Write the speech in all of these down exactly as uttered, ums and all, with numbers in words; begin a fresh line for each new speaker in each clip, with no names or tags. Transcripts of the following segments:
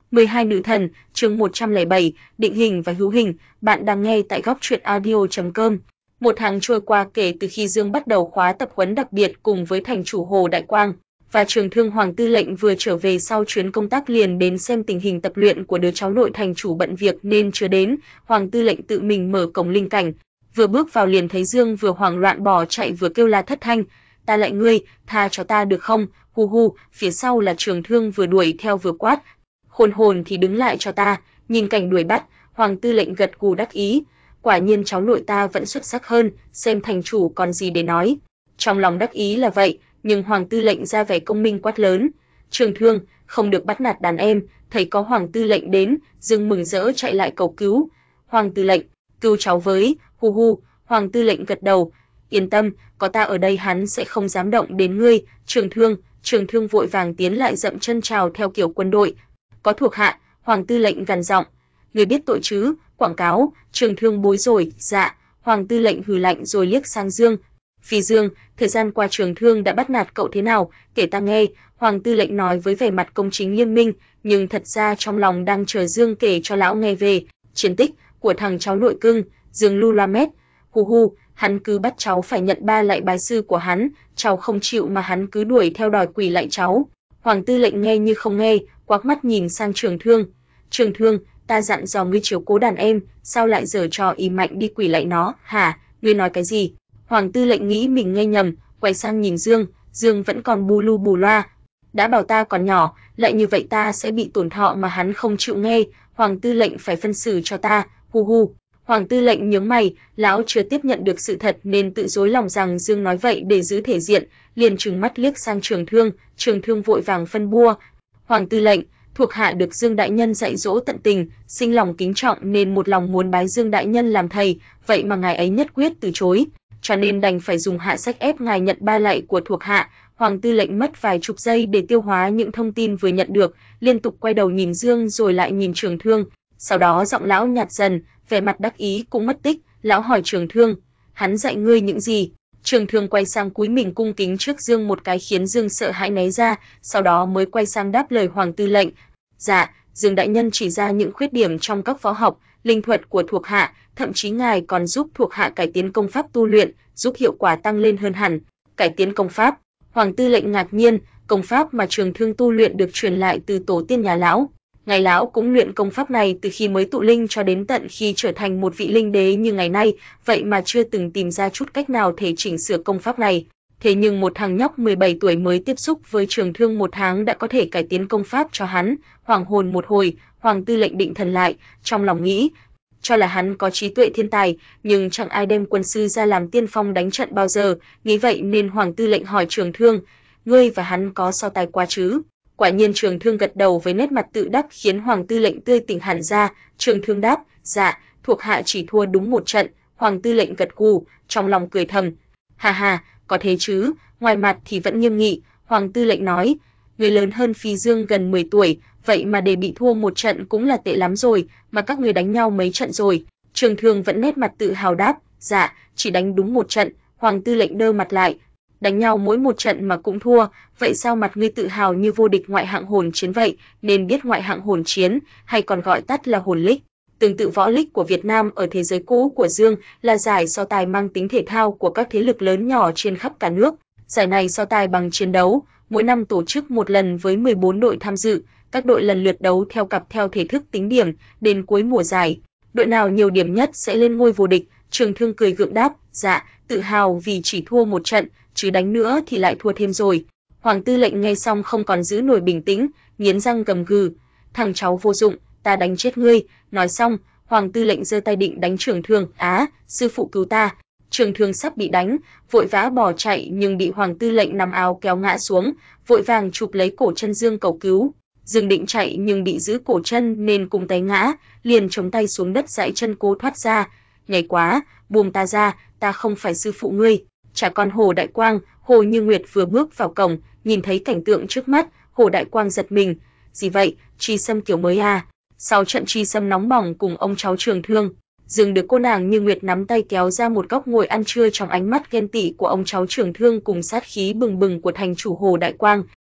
mười hai Nữ thần, chương một trăm lẻ bảy, định hình và hữu hình, bạn đang nghe tại góc truyện audio chấm com. Một tháng trôi qua kể từ khi Dương bắt đầu khóa tập huấn đặc biệt cùng với thành chủ Hồ Đại Quang, và Trường Thương Hoàng Tư lệnh vừa trở về sau chuyến công tác liền đến xem tình hình tập luyện của đứa cháu nội thành chủ bận việc nên chưa đến. Hoàng Tư lệnh tự mình mở cổng linh cảnh, vừa bước vào liền thấy Dương vừa hoảng loạn bỏ chạy vừa kêu la thất thanh: "Ta lại ngươi, tha cho ta được không?" Hu hu, phía sau là Trường Thương vừa đuổi theo vừa quát: "Khôn hồn thì đứng lại cho ta." Nhìn cảnh đuổi bắt, Hoàng Tư lệnh gật gù đắc ý, quả nhiên cháu nội ta vẫn xuất sắc hơn, xem thành chủ còn gì để nói. Trong lòng đắc ý là vậy, nhưng Hoàng Tư lệnh ra vẻ công minh quát lớn: "Trường Thương, không được bắt nạt đàn em." Thấy có Hoàng Tư lệnh đến, Dương mừng rỡ chạy lại cầu cứu: "Hoàng Tư lệnh, cứu cháu với." Hu hu, Hoàng Tư lệnh gật đầu: "Yên tâm, có ta ở đây hắn sẽ không dám động đến ngươi." Trường Thương, Trường Thương vội vàng tiến lại dậm chân chào theo kiểu quân đội: "Có thuộc hạ." Hoàng Tư lệnh gằn giọng: "Người biết tội chứ?" Quảng cáo. Trường Thương bối rối: "Dạ." Hoàng Tư lệnh hừ lạnh rồi liếc sang Dương: "Phi Dương, thời gian qua Trường Thương đã bắt nạt cậu thế nào, kể ta nghe." Hoàng Tư lệnh nói với vẻ mặt công chính nghiêm minh, nhưng thật ra trong lòng đang chờ Dương kể cho lão nghe về chiến tích của thằng cháu nội cưng. Dương lu la mét: "Hu hu, hắn cứ bắt cháu phải nhận ba lạy bái sư của hắn, cháu không chịu mà hắn cứ đuổi theo đòi quỳ lạy cháu." Hoàng Tư lệnh nghe như không nghe, quắc mắt nhìn sang Trường Thương: "Trường Thương, ta dặn dò ngươi chiếu cố đàn em, sao lại giở trò ỷ mạnh đi quỳ lạy nó, hả? Ngươi nói cái gì?" Hoàng Tư lệnh nghĩ mình nghe nhầm, quay sang nhìn Dương, Dương vẫn còn bù lu bù loa: "Đã bảo ta còn nhỏ, lại như vậy ta sẽ bị tổn thọ mà hắn không chịu nghe, Hoàng Tư lệnh phải phân xử cho ta." Hu hu. Hoàng Tư lệnh nhướng mày, lão chưa tiếp nhận được sự thật nên tự dối lòng rằng Dương nói vậy để giữ thể diện, liền trừng mắt liếc sang Trường Thương. Trường Thương vội vàng phân bua: "Hoàng Tư lệnh, thuộc hạ được Dương đại nhân dạy dỗ tận tình, sinh lòng kính trọng nên một lòng muốn bái Dương đại nhân làm thầy, vậy mà ngài ấy nhất quyết từ chối, cho nên đành phải dùng hạ sách ép ngài nhận ba lạy của thuộc hạ." Hoàng Tư lệnh mất vài chục giây để tiêu hóa những thông tin vừa nhận được, liên tục quay đầu nhìn Dương rồi lại nhìn Trường Thương, sau đó giọng lão nhạt dần, vẻ mặt đắc ý cũng mất tích. Lão hỏi Trường Thương: "Hắn dạy ngươi những gì?" Trường Thương quay sang cúi mình cung kính trước Dương một cái khiến Dương sợ hãi né ra, sau đó mới quay sang đáp lời Hoàng Tư lệnh: "Dạ, Dương đại nhân chỉ ra những khuyết điểm trong các võ học, linh thuật của thuộc hạ, thậm chí ngài còn giúp thuộc hạ cải tiến công pháp tu luyện, giúp hiệu quả tăng lên hơn hẳn." Cải tiến công pháp? Hoàng Tư lệnh ngạc nhiên, công pháp mà Trường Thương tu luyện được truyền lại từ tổ tiên nhà lão. Ngài lão cũng luyện công pháp này từ khi mới tụ linh cho đến tận khi trở thành một vị linh đế như ngày nay, vậy mà chưa từng tìm ra chút cách nào thể chỉnh sửa công pháp này. Thế nhưng một thằng nhóc mười bảy tuổi mới tiếp xúc với Trường Thương một tháng đã có thể cải tiến công pháp cho hắn. Hoàng hồn một hồi, Hoàng Tư lệnh định thần lại, trong lòng nghĩ, cho là hắn có trí tuệ thiên tài, nhưng chẳng ai đem quân sư ra làm tiên phong đánh trận bao giờ, nghĩ vậy nên Hoàng Tư lệnh hỏi Trường Thương: "Ngươi và hắn có so tài qua chứ?" Quả nhiên Trường Thương gật đầu với nét mặt tự đắc khiến Hoàng Tư lệnh tươi tỉnh hẳn ra. Trường Thương đáp: "Dạ, thuộc hạ chỉ thua đúng một trận." Hoàng Tư lệnh gật gù, trong lòng cười thầm: "Ha ha, có thế chứ." Ngoài mặt thì vẫn nghiêm nghị, Hoàng Tư lệnh nói: "Người lớn hơn Phi Dương gần mười tuổi, vậy mà để bị thua một trận cũng là tệ lắm rồi, mà các người đánh nhau mấy trận rồi?" Trường Thương vẫn nét mặt tự hào đáp: "Dạ, chỉ đánh đúng một trận." Hoàng Tư lệnh đơ mặt lại: "Đánh nhau mỗi một trận mà cũng thua, vậy sao mặt ngươi tự hào như vô địch ngoại hạng hồn chiến vậy?" Nên biết ngoại hạng hồn chiến, hay còn gọi tắt là hồn lích, tương tự võ lích của Việt Nam ở thế giới cũ của Dương, là giải so tài mang tính thể thao của các thế lực lớn nhỏ trên khắp cả nước. Giải này so tài bằng chiến đấu, mỗi năm tổ chức một lần với mười bốn đội tham dự, các đội lần lượt đấu theo cặp theo thể thức tính điểm, đến cuối mùa giải, đội nào nhiều điểm nhất sẽ lên ngôi vô địch. Trường Thương cười gượng đáp: "Dạ, tự hào vì chỉ thua một trận, chứ đánh nữa thì lại thua thêm rồi." Hoàng Tư lệnh nghe xong không còn giữ nổi bình tĩnh, nghiến răng gầm gừ: "Thằng cháu vô dụng, ta đánh chết ngươi." Nói xong, Hoàng Tư lệnh giơ tay định đánh Trường Thương: "Á, sư phụ cứu ta." Trường Thương sắp bị đánh, vội vã bỏ chạy nhưng bị Hoàng Tư lệnh nắm áo kéo ngã xuống, vội vàng chụp lấy cổ chân Dương cầu cứu. Dương định chạy nhưng bị giữ cổ chân nên cùng té ngã, liền chống tay xuống đất giãy chân cố thoát ra. "Nhảy quá, buông ta ra, ta không phải sư phụ ngươi." Chả còn Hồ Đại Quang, Hồ Như Nguyệt vừa bước vào cổng, nhìn thấy cảnh tượng trước mắt, Hồ Đại Quang giật mình: "Gì vậy, Tri Sâm kiểu mới à?" Sau trận Tri Sâm nóng bỏng cùng ông cháu Trường Thương, Dương được cô nàng Như Nguyệt nắm tay kéo ra một góc ngồi ăn trưa trong ánh mắt ghen tị của ông cháu Trường Thương cùng sát khí bừng bừng của thành chủ Hồ Đại Quang.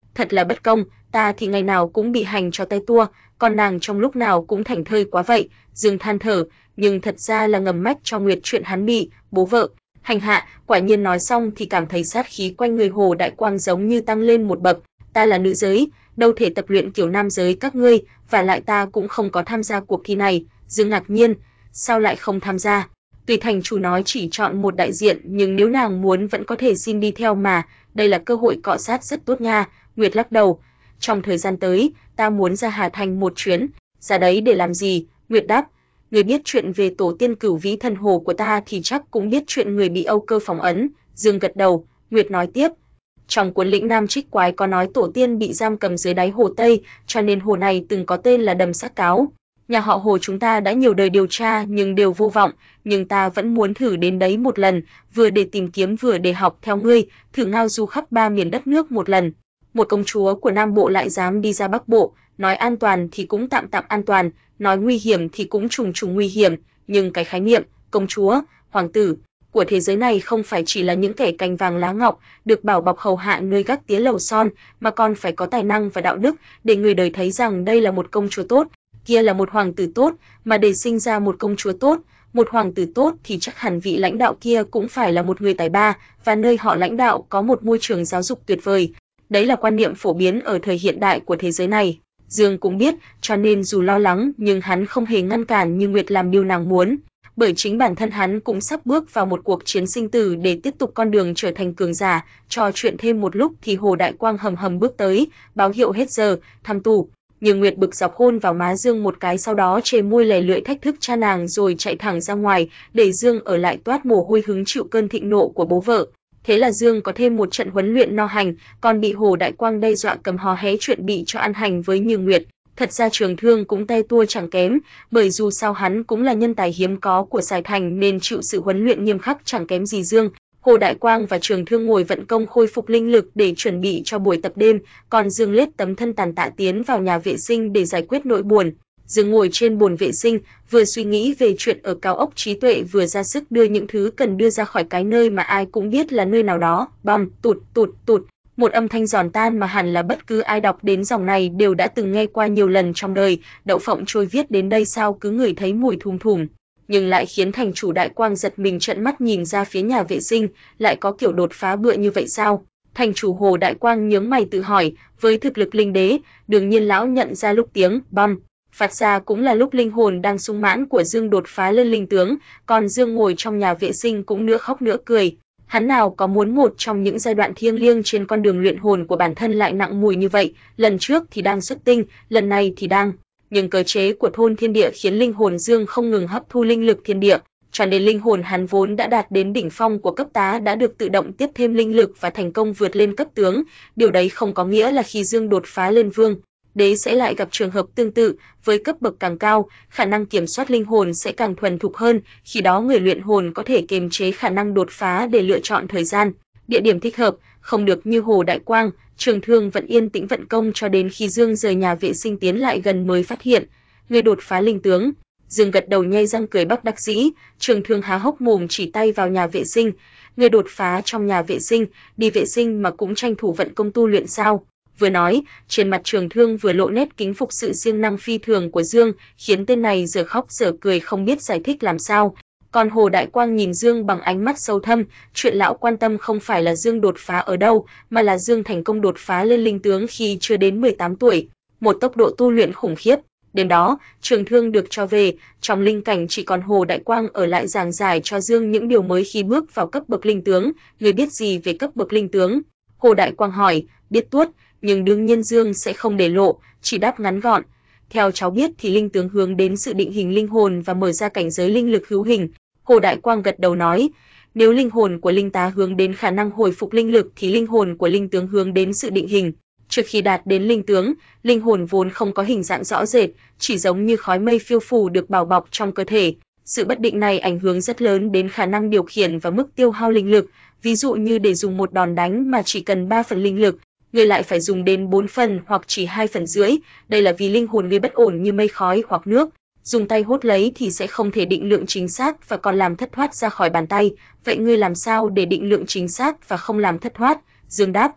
Thật là bất công, ta thì ngày nào cũng bị hành cho tay tua, còn nàng trong lúc nào cũng thảnh thơi quá vậy. Dương than thở, nhưng thật ra là ngầm mách cho Nguyệt chuyện hắn bị bố vợ hành hạ. Quả nhiên nói xong thì cảm thấy sát khí quanh người Hồ Đại Quang giống như tăng lên một bậc. Ta là nữ giới, đâu thể tập luyện kiểu nam giới các ngươi, và lại ta cũng không có tham gia cuộc thi này. Dương ngạc nhiên, sao lại không tham gia? Tùy thành chủ nói chỉ chọn một đại diện, nhưng nếu nàng muốn vẫn có thể xin đi theo mà, đây là cơ hội cọ sát rất tốt nha. Nguyệt lắc đầu, trong thời gian tới, ta muốn ra Hà Thành một chuyến. Ra đấy để làm gì? Nguyệt đáp, người biết chuyện về tổ tiên Cửu Vĩ Thần Hồ của ta thì chắc cũng biết chuyện người bị Âu Cơ phỏng ấn. Dương gật đầu, Nguyệt nói tiếp, trong cuốn Lĩnh Nam Trích Quái có nói tổ tiên bị giam cầm dưới đáy hồ Tây, cho nên hồ này từng có tên là Đầm Xác Cáo. Nhà họ Hồ chúng ta đã nhiều đời điều tra nhưng đều vô vọng, nhưng ta vẫn muốn thử đến đấy một lần, vừa để tìm kiếm vừa để học theo ngươi, thử ngao du khắp ba miền đất nước một lần. Một công chúa của Nam Bộ lại dám đi ra Bắc Bộ, nói an toàn thì cũng tạm tạm an toàn, nói nguy hiểm thì cũng trùng trùng nguy hiểm, nhưng cái khái niệm công chúa, hoàng tử của thế giới này không phải chỉ là những kẻ cành vàng lá ngọc, được bảo bọc hầu hạ nơi gác tía lầu son, mà còn phải có tài năng và đạo đức, để người đời thấy rằng đây là một công chúa tốt, kia là một hoàng tử tốt, mà để sinh ra một công chúa tốt, một hoàng tử tốt thì chắc hẳn vị lãnh đạo kia cũng phải là một người tài ba, và nơi họ lãnh đạo có một môi trường giáo dục tuyệt vời. Đấy là quan niệm phổ biến ở thời hiện đại của thế giới này. Dương cũng biết, cho nên dù lo lắng nhưng hắn không hề ngăn cản như Nguyệt làm điều nàng muốn, bởi chính bản thân hắn cũng sắp bước vào một cuộc chiến sinh tử để tiếp tục con đường trở thành cường giả. Trò chuyện thêm một lúc thì Hồ Đại Quang hầm hầm bước tới, báo hiệu hết giờ, thăm tù. Nhưng Nguyệt bực dọc hôn vào má Dương một cái, sau đó chề môi lè lưỡi thách thức cha nàng rồi chạy thẳng ra ngoài, để Dương ở lại toát mồ hôi hứng chịu cơn thịnh nộ của bố vợ. Thế là Dương có thêm một trận huấn luyện no hành, còn bị Hồ Đại Quang đe dọa cầm hò hé chuyện bị cho ăn hành với Như Nguyệt. Thật ra Trường Thương cũng tay tua chẳng kém, bởi dù sao hắn cũng là nhân tài hiếm có của Sài Thành nên chịu sự huấn luyện nghiêm khắc chẳng kém gì Dương. Hồ Đại Quang và Trường Thương ngồi vận công khôi phục linh lực để chuẩn bị cho buổi tập đêm, còn Dương lết tấm thân tàn tạ tiến vào nhà vệ sinh để giải quyết nỗi buồn. Dương ngồi trên bồn vệ sinh, vừa suy nghĩ về chuyện ở cao ốc trí tuệ, vừa ra sức đưa những thứ cần đưa ra khỏi cái nơi mà ai cũng biết là nơi nào đó. Băm, tụt, tụt, tụt. Một âm thanh giòn tan mà hẳn là bất cứ ai đọc đến dòng này đều đã từng nghe qua nhiều lần trong đời. Đậu Phộng Trôi viết đến đây sao cứ ngửi thấy mùi thum thủm, nhưng lại khiến thành chủ Đại Quang giật mình trợn mắt nhìn ra phía nhà vệ sinh, lại có kiểu đột phá bựa như vậy sao? Thành chủ Hồ Đại Quang nhướng mày tự hỏi, với thực lực linh đế, đương nhiên lão nhận ra lúc tiếng băm phát ra cũng là lúc linh hồn đang sung mãn của Dương đột phá lên linh tướng, còn Dương ngồi trong nhà vệ sinh cũng nửa khóc nửa cười. Hắn nào có muốn một trong những giai đoạn thiêng liêng trên con đường luyện hồn của bản thân lại nặng mùi như vậy, lần trước thì đang xuất tinh, lần này thì đang, nhưng cơ chế của thôn thiên địa khiến linh hồn Dương không ngừng hấp thu linh lực thiên địa, cho nên linh hồn hắn vốn đã đạt đến đỉnh phong của cấp tá đã được tự động tiếp thêm linh lực và thành công vượt lên cấp tướng. Điều đấy không có nghĩa là khi Dương đột phá lên vương đế sẽ lại gặp trường hợp tương tự, với cấp bậc càng cao, khả năng kiểm soát linh hồn sẽ càng thuần thục hơn, khi đó người luyện hồn có thể kiềm chế khả năng đột phá để lựa chọn thời gian, địa điểm thích hợp, không được như Hồ Đại Quang. Trường Thương vẫn yên tĩnh vận công cho đến khi Dương rời nhà vệ sinh tiến lại gần mới phát hiện người đột phá linh tướng. Dương gật đầu nhay răng cười bất đắc dĩ, Trường Thương há hốc mồm chỉ tay vào nhà vệ sinh, người đột phá trong nhà vệ sinh, đi vệ sinh mà cũng tranh thủ vận công tu luyện sao? Vừa nói, trên mặt Trường Thương vừa lộ nét kính phục sự siêng năng phi thường của Dương, khiến tên này giờ khóc giờ cười không biết giải thích làm sao. Còn Hồ Đại Quang nhìn Dương bằng ánh mắt sâu thâm, chuyện lão quan tâm không phải là Dương đột phá ở đâu, mà là Dương thành công đột phá lên linh tướng khi chưa đến mười tám tuổi, một tốc độ tu luyện khủng khiếp. Đêm đó, Trường Thương được cho về, trong linh cảnh chỉ còn Hồ Đại Quang ở lại giảng giải cho Dương những điều mới khi bước vào cấp bậc linh tướng. Người biết gì về cấp bậc linh tướng? Hồ Đại Quang hỏi. Biết tuốt, nhưng đương nhiên Dương sẽ không để lộ, chỉ đáp ngắn gọn. Theo cháu biết thì linh tướng hướng đến sự định hình linh hồn và mở ra cảnh giới linh lực hữu hình. Hồ Đại Quang gật đầu nói, nếu linh hồn của linh tá hướng đến khả năng hồi phục linh lực thì linh hồn của linh tướng hướng đến sự định hình. Trước khi đạt đến linh tướng, linh hồn vốn không có hình dạng rõ rệt, chỉ giống như khói mây phiêu phù được bao bọc trong cơ thể. Sự bất định này ảnh hưởng rất lớn đến khả năng điều khiển và mức tiêu hao linh lực. Ví dụ như để dùng một đòn đánh mà chỉ cần ba phần linh lực, người lại phải dùng đến bốn phần hoặc chỉ hai phần rưỡi. Đây là vì linh hồn người bất ổn như mây khói hoặc nước. Dùng tay hốt lấy thì sẽ không thể định lượng chính xác và còn làm thất thoát ra khỏi bàn tay. Vậy ngươi làm sao để định lượng chính xác và không làm thất thoát? Dương đáp,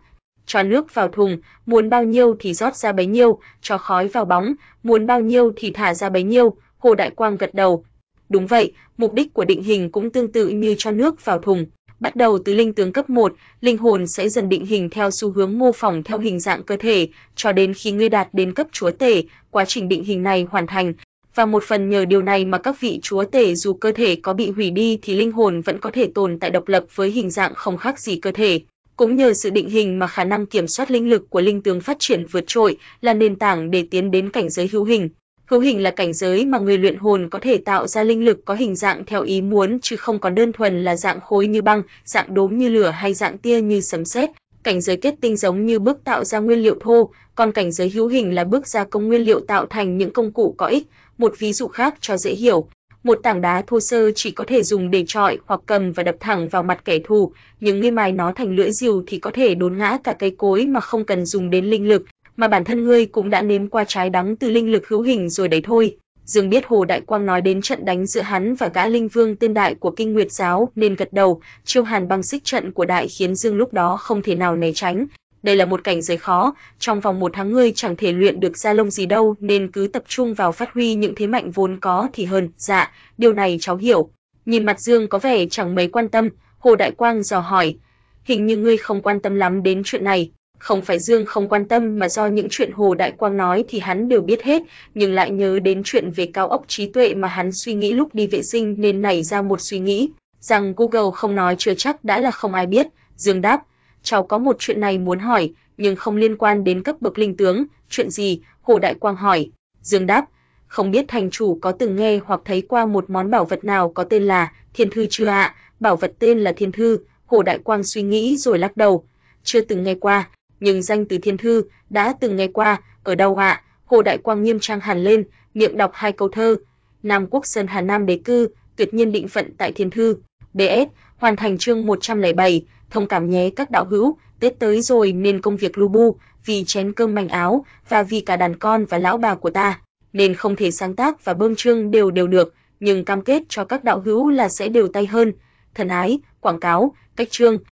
cho nước vào thùng, muốn bao nhiêu thì rót ra bấy nhiêu, cho khói vào bóng, muốn bao nhiêu thì thả ra bấy nhiêu. Hồ Đại Quang gật đầu. Đúng vậy, mục đích của định hình cũng tương tự như cho nước vào thùng. Bắt đầu từ linh tướng cấp một, linh hồn sẽ dần định hình theo xu hướng mô phỏng theo hình dạng cơ thể, cho đến khi ngươi đạt đến cấp chúa tể, quá trình định hình này hoàn thành. Và một phần nhờ điều này mà các vị chúa tể dù cơ thể có bị hủy đi thì linh hồn vẫn có thể tồn tại độc lập với hình dạng không khác gì cơ thể. Cũng nhờ sự định hình mà khả năng kiểm soát linh lực của linh tướng phát triển vượt trội, là nền tảng để tiến đến cảnh giới hữu hình. Hữu hình là cảnh giới mà người luyện hồn có thể tạo ra linh lực có hình dạng theo ý muốn chứ không còn đơn thuần là dạng khối như băng, dạng đốm như lửa hay dạng tia như sấm sét. Cảnh giới kết tinh giống như bước tạo ra nguyên liệu thô, còn cảnh giới hữu hình là bước gia công nguyên liệu tạo thành những công cụ có ích. Một ví dụ khác cho dễ hiểu, một tảng đá thô sơ chỉ có thể dùng để chọi hoặc cầm và đập thẳng vào mặt kẻ thù, nhưng ngươi mài nó thành lưỡi rìu thì có thể đốn ngã cả cây cối mà không cần dùng đến linh lực, mà bản thân ngươi cũng đã nếm qua trái đắng từ linh lực hữu hình rồi đấy thôi. Dương biết Hồ Đại Quang nói đến trận đánh giữa hắn và gã linh vương tên Đại của Kinh Nguyệt giáo nên gật đầu. Chiêu Hàn Băng Xích trận của Đại khiến Dương lúc đó không thể nào né tránh. Đây là một cảnh giới khó, trong vòng một tháng ngươi chẳng thể luyện được ra lông gì đâu, nên cứ tập trung vào phát huy những thế mạnh vốn có thì hơn. Dạ, điều này cháu hiểu. Nhìn mặt Dương có vẻ chẳng mấy quan tâm, Hồ Đại Quang dò hỏi, hình như ngươi không quan tâm lắm đến chuyện này. Không phải Dương không quan tâm mà do những chuyện Hồ Đại Quang nói thì hắn đều biết hết, nhưng lại nhớ đến chuyện về cao ốc trí tuệ mà hắn suy nghĩ lúc đi vệ sinh nên nảy ra một suy nghĩ, rằng Google không nói chưa chắc đã là không ai biết. Dương đáp, cháu có một chuyện này muốn hỏi, nhưng không liên quan đến cấp bậc linh tướng. Chuyện gì? Hồ Đại Quang hỏi. Dương đáp, không biết thành chủ có từng nghe hoặc thấy qua một món bảo vật nào có tên là Thiên Thư chưa ạ? Bảo vật tên là Thiên Thư. Hồ Đại Quang suy nghĩ rồi lắc đầu. Chưa từng nghe qua, nhưng danh từ Thiên Thư đã từng nghe qua. Ở đâu ạ? Hồ Đại Quang nghiêm trang hẳn lên, miệng đọc hai câu thơ. Nam Quốc Sơn Hà Nam đế cư, tuyệt nhiên định phận tại Thiên Thư. bê ét, hoàn thành chương một trăm lẻ bảy, thông cảm nhé các đạo hữu, Tết tới rồi nên công việc lu bu, vì chén cơm manh áo, và vì cả đàn con và lão bà của ta, nên không thể sáng tác và bơm chương đều đều được, nhưng cam kết cho các đạo hữu là sẽ đều tay hơn. Thân ái, quảng cáo, cách chương.